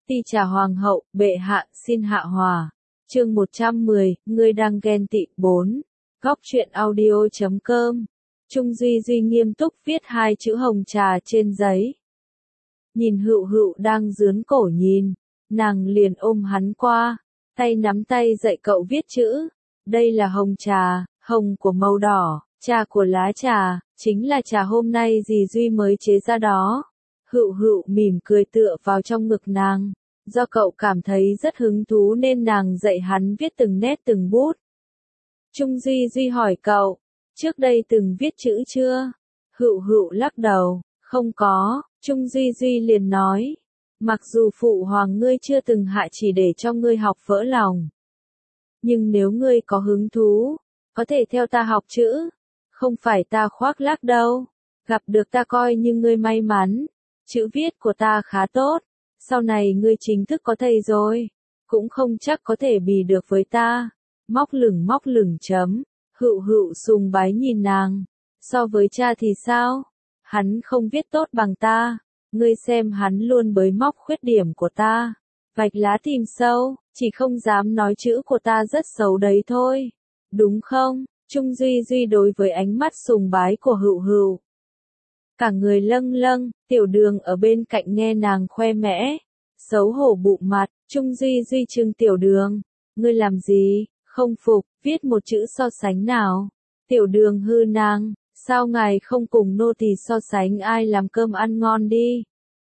Ti trà hoàng hậu, bệ hạ, xin hạ hòa. Chương 110, ngươi đang ghen tị 4. Góc truyện audio.com. Trung Duy Duy nghiêm túc viết hai chữ hồng trà trên giấy. Nhìn Hựu Hựu đang dướn cổ nhìn, nàng liền ôm hắn qua, tay nắm tay dạy cậu viết chữ. Đây là hồng trà, hồng của màu đỏ, trà của lá trà, chính là trà hôm nay dì Duy mới chế ra đó. Hựu Hựu mỉm cười tựa vào trong ngực nàng. Do cậu cảm thấy rất hứng thú nên nàng dạy hắn viết từng nét từng bút. Trung Duy Duy hỏi cậu, trước đây từng viết chữ chưa? Hựu Hựu lắc đầu, không có. Trung Duy Duy liền nói, mặc dù phụ hoàng ngươi chưa từng hạ chỉ để cho ngươi học vỡ lòng. Nhưng nếu ngươi có hứng thú, có thể theo ta học chữ. Không phải ta khoác lác đâu, gặp được ta coi như ngươi may mắn. Chữ viết của ta khá tốt, sau này ngươi chính thức có thầy rồi, cũng không chắc có thể bì được với ta. Móc lửng chấm. Hựu Hựu sùng bái nhìn nàng, so với cha thì sao? Hắn không viết tốt bằng ta, ngươi xem hắn luôn bới móc khuyết điểm của ta, vạch lá tìm sâu, chỉ không dám nói chữ của ta rất xấu đấy thôi, đúng không? Trung Duy Duy đối với ánh mắt sùng bái của Hựu Hựu, cả người lâng lâng. Tiểu Đường ở bên cạnh nghe nàng khoe mẽ, xấu hổ bụng mặt. Trung Duy Duy trừng Tiểu Đường, ngươi làm gì, không phục, viết một chữ so sánh nào. Tiểu Đường hư nàng, sao ngài không cùng nô tỳ so sánh ai làm cơm ăn ngon đi.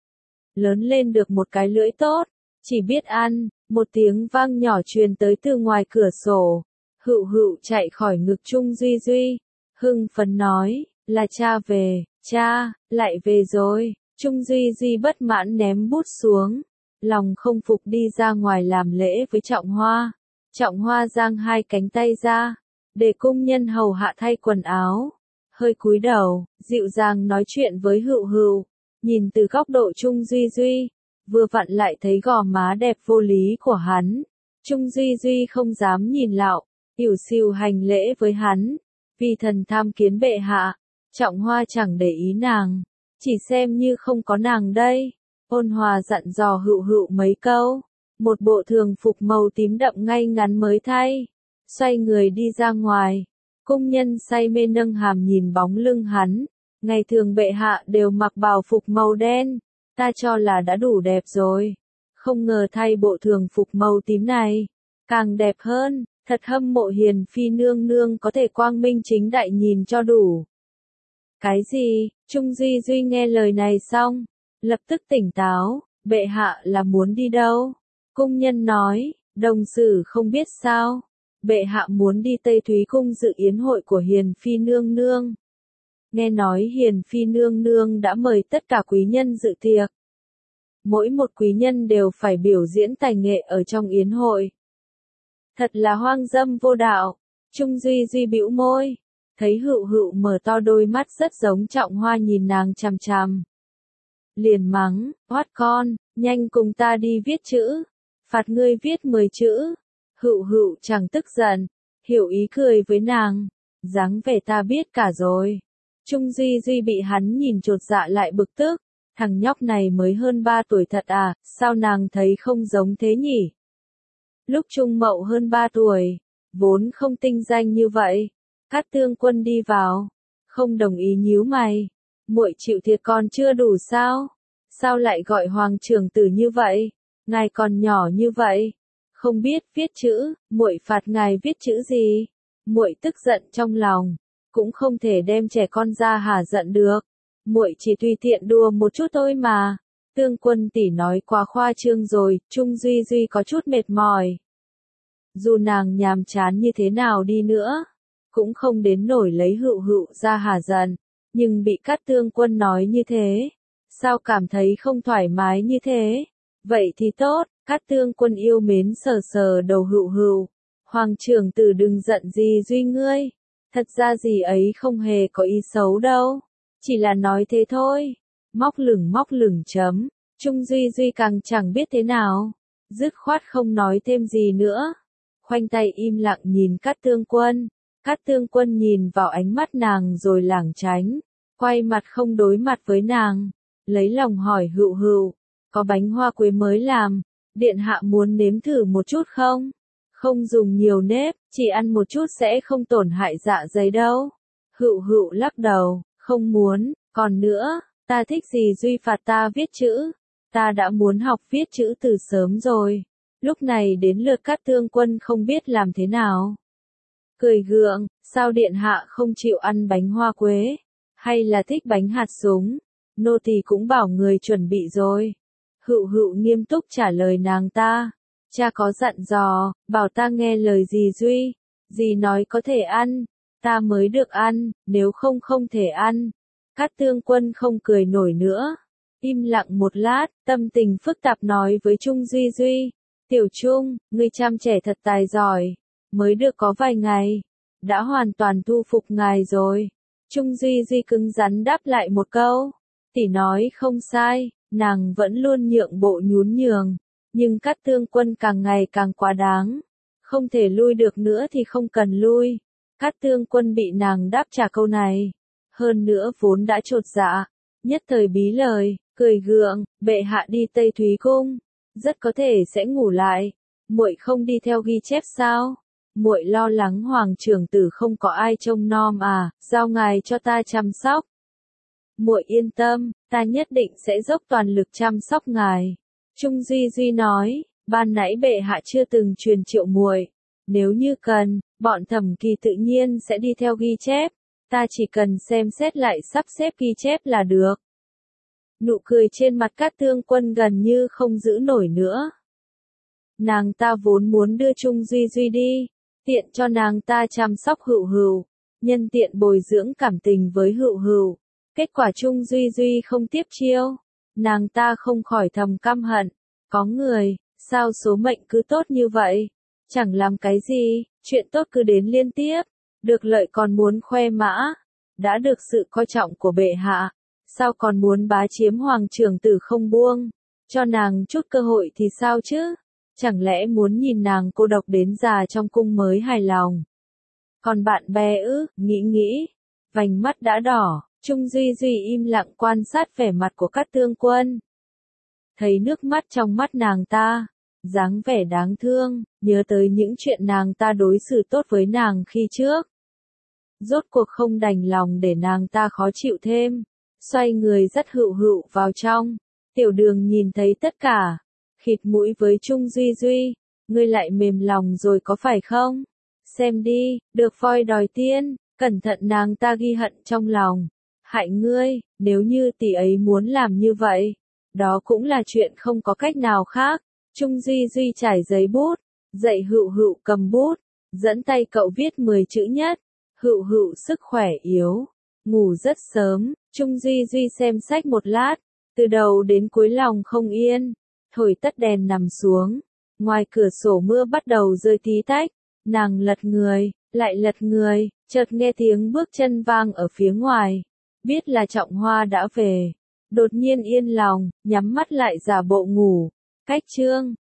Lớn lên được một cái lưỡi tốt, chỉ biết ăn. Một tiếng vang nhỏ truyền tới từ ngoài cửa sổ. Hựu Hựu chạy khỏi ngực Trung Duy Duy, hưng phấn nói, là cha về, cha, lại về rồi. Trung Duy Duy bất mãn ném bút xuống, lòng không phục đi ra ngoài làm lễ với Trọng Hoa. Trọng Hoa giang hai cánh tay ra, để cung nhân hầu hạ thay quần áo, hơi cúi đầu, dịu dàng nói chuyện với Hựu Hựu. Nhìn từ góc độ Trung Duy Duy, vừa vặn lại thấy gò má đẹp vô lý của hắn. Trung Duy Duy không dám nhìn lạo, ỉu xìu hành lễ với hắn, vì thần tham kiến bệ hạ. Trọng Hoa chẳng để ý nàng, chỉ xem như không có nàng đây, ôn hòa dặn dò Hựu Hựu mấy câu. Một bộ thường phục màu tím đậm ngay ngắn mới thay, xoay người đi ra ngoài. Cung nhân say mê nâng hàm nhìn bóng lưng hắn. Ngày thường bệ hạ đều mặc bào phục màu đen, ta cho là đã đủ đẹp rồi, không ngờ thay bộ thường phục màu tím này, càng đẹp hơn. Thật hâm mộ Hiền Phi nương nương có thể quang minh chính đại nhìn cho đủ. Cái gì? Trung Duy Duy nghe lời này xong, lập tức tỉnh táo, bệ hạ là muốn đi đâu? Cung nhân nói, đồng sử không biết sao, bệ hạ muốn đi Tây Thúy Cung dự yến hội của Hiền Phi nương nương. Nghe nói Hiền Phi nương nương đã mời tất cả quý nhân dự tiệc. Mỗi một quý nhân đều phải biểu diễn tài nghệ ở trong yến hội. Thật là hoang dâm vô đạo. Trung Duy Duy bĩu môi, thấy Hựu Hựu mở to đôi mắt rất giống Trọng Hoa nhìn nàng chằm chằm. Liền mắng, oát con, nhanh cùng ta đi viết chữ, phạt ngươi viết 10 chữ. Hựu Hựu chẳng tức giận, hiểu ý cười với nàng, dáng vẻ ta biết cả rồi. Trung Duy Duy bị hắn nhìn chột dạ lại bực tức, thằng nhóc này mới hơn 3 tuổi thật à, sao nàng thấy không giống thế nhỉ? Lúc Trung Mậu hơn 3 tuổi, vốn không tinh danh như vậy. Cát Tương Quân đi vào, không đồng ý nhíu mày, muội chịu thiệt còn chưa đủ sao? Sao lại gọi hoàng trưởng tử như vậy? Ngài còn nhỏ như vậy, không biết viết chữ, muội phạt ngài viết chữ gì? Muội tức giận trong lòng, cũng không thể đem trẻ con ra hả giận được. Muội chỉ tùy tiện đùa một chút thôi mà. Tương Quân tỷ nói quá khoa trương rồi. Trung Duy Duy có chút mệt mỏi. Dù nàng nhàm chán như thế nào đi nữa, cũng không đến nổi lấy Hựu Hựu ra hả giận. Nhưng bị Cát Tương Quân nói như thế, sao cảm thấy không thoải mái như thế? Vậy thì tốt. Cát Tương Quân yêu mến sờ sờ đầu Hựu Hựu. Hoàng trưởng tử đừng giận gì Duy ngươi. Thật ra gì ấy không hề có ý xấu đâu, chỉ là nói thế thôi. Móc lửng chấm. Trung Duy Duy càng chẳng biết thế nào, dứt khoát không nói thêm gì nữa, khoanh tay im lặng nhìn Cát Tương Quân. Cát Tương Quân nhìn vào ánh mắt nàng rồi lảng tránh, quay mặt không đối mặt với nàng, lấy lòng hỏi Hựu Hựu, có bánh hoa quế mới làm, Điện hạ muốn nếm thử một chút không? Không dùng nhiều nếp, chỉ ăn một chút sẽ không tổn hại dạ dày đâu. Hựu Hựu lắc đầu, không muốn, còn nữa, ta thích gì Duy phạt ta viết chữ. Ta đã muốn học viết chữ từ sớm rồi. Lúc này đến lượt Cát Tương Quân không biết làm thế nào. Cười gượng, sao điện hạ không chịu ăn bánh hoa quế? Hay là thích bánh hạt súng? Nô tỳ cũng bảo người chuẩn bị rồi. Hựu Hựu nghiêm túc trả lời nàng ta. Cha có dặn dò, bảo ta nghe lời dì Duy. Dì nói có thể ăn, ta mới được ăn, nếu không không thể ăn. Cát Tương Quân không cười nổi nữa. Im lặng một lát, tâm tình phức tạp nói với Trung Duy Duy. Tiểu Trung, ngươi chăm trẻ thật tài giỏi. Mới được có vài ngày. Đã hoàn toàn thu phục ngài rồi. Trung Duy Duy cứng rắn đáp lại một câu. Tỷ nói không sai, nàng vẫn luôn nhượng bộ nhún nhường. Nhưng Cát Tương Quân càng ngày càng quá đáng. Không thể lui được nữa thì không cần lui. Cát Tương Quân bị nàng đáp trả câu này. Hơn nữa vốn đã chột dạ. Nhất thời bí lời, cười gượng, bệ hạ đi Tây Thúy Cung. Rất có thể sẽ ngủ lại. Muội không đi theo ghi chép sao? Muội lo lắng hoàng trưởng tử không có ai trông nom à, giao ngài cho ta chăm sóc. Muội yên tâm, ta nhất định sẽ dốc toàn lực chăm sóc ngài. Trung Duy Duy nói, ban nãy bệ hạ chưa từng truyền triệu muội. Nếu như cần, bọn Thẩm Kỳ tự nhiên sẽ đi theo ghi chép. Ta chỉ cần xem xét lại sắp xếp ghi chép là được. Nụ cười trên mặt Cát Tương Quân gần như không giữ nổi nữa. Nàng ta vốn muốn đưa Trung Duy Duy đi, tiện cho nàng ta chăm sóc Hựu Hựu, nhân tiện bồi dưỡng cảm tình với Hựu Hựu. Kết quả Trung Duy Duy không tiếp chiêu, nàng ta không khỏi thầm căm hận. Có người, sao số mệnh cứ tốt như vậy? Chẳng làm cái gì, chuyện tốt cứ đến liên tiếp, được lợi còn muốn khoe mã. Đã được sự coi trọng của bệ hạ, sao còn muốn bá chiếm hoàng trưởng tử không buông? Cho nàng chút cơ hội thì sao chứ? Chẳng lẽ muốn nhìn nàng cô độc đến già trong cung mới hài lòng? Còn bạn bè ư, nghĩ, vành mắt đã đỏ, Trung Duy Duy im lặng quan sát vẻ mặt của Cát Tương Quân. Thấy nước mắt trong mắt nàng ta, dáng vẻ đáng thương, nhớ tới những chuyện nàng ta đối xử tốt với nàng khi trước. Rốt cuộc không đành lòng để nàng ta khó chịu thêm, xoay người dắt Hựu Hựu vào trong. Tiểu Đường nhìn thấy tất cả, khịt mũi với Trung Duy Duy, ngươi lại mềm lòng rồi có phải không? Xem đi, được voi đòi tiên, cẩn thận nàng ta ghi hận trong lòng. Hại ngươi, nếu như tỷ ấy muốn làm như vậy, đó cũng là chuyện không có cách nào khác. Trung Duy Duy trải giấy bút, dạy Hựu Hựu cầm bút, dẫn tay cậu viết 10 chữ nhất. Hựu Hựu sức khỏe yếu, ngủ rất sớm. Trung Duy Duy xem sách một lát, từ đầu đến cuối lòng không yên. Thổi tắt đèn nằm xuống, ngoài cửa sổ mưa bắt đầu rơi tí tách. Nàng lật người, lại lật người, chợt nghe tiếng bước chân vang ở phía ngoài. Biết là Trọng Hoa đã về. Đột nhiên yên lòng, nhắm mắt lại giả bộ ngủ. Cách chương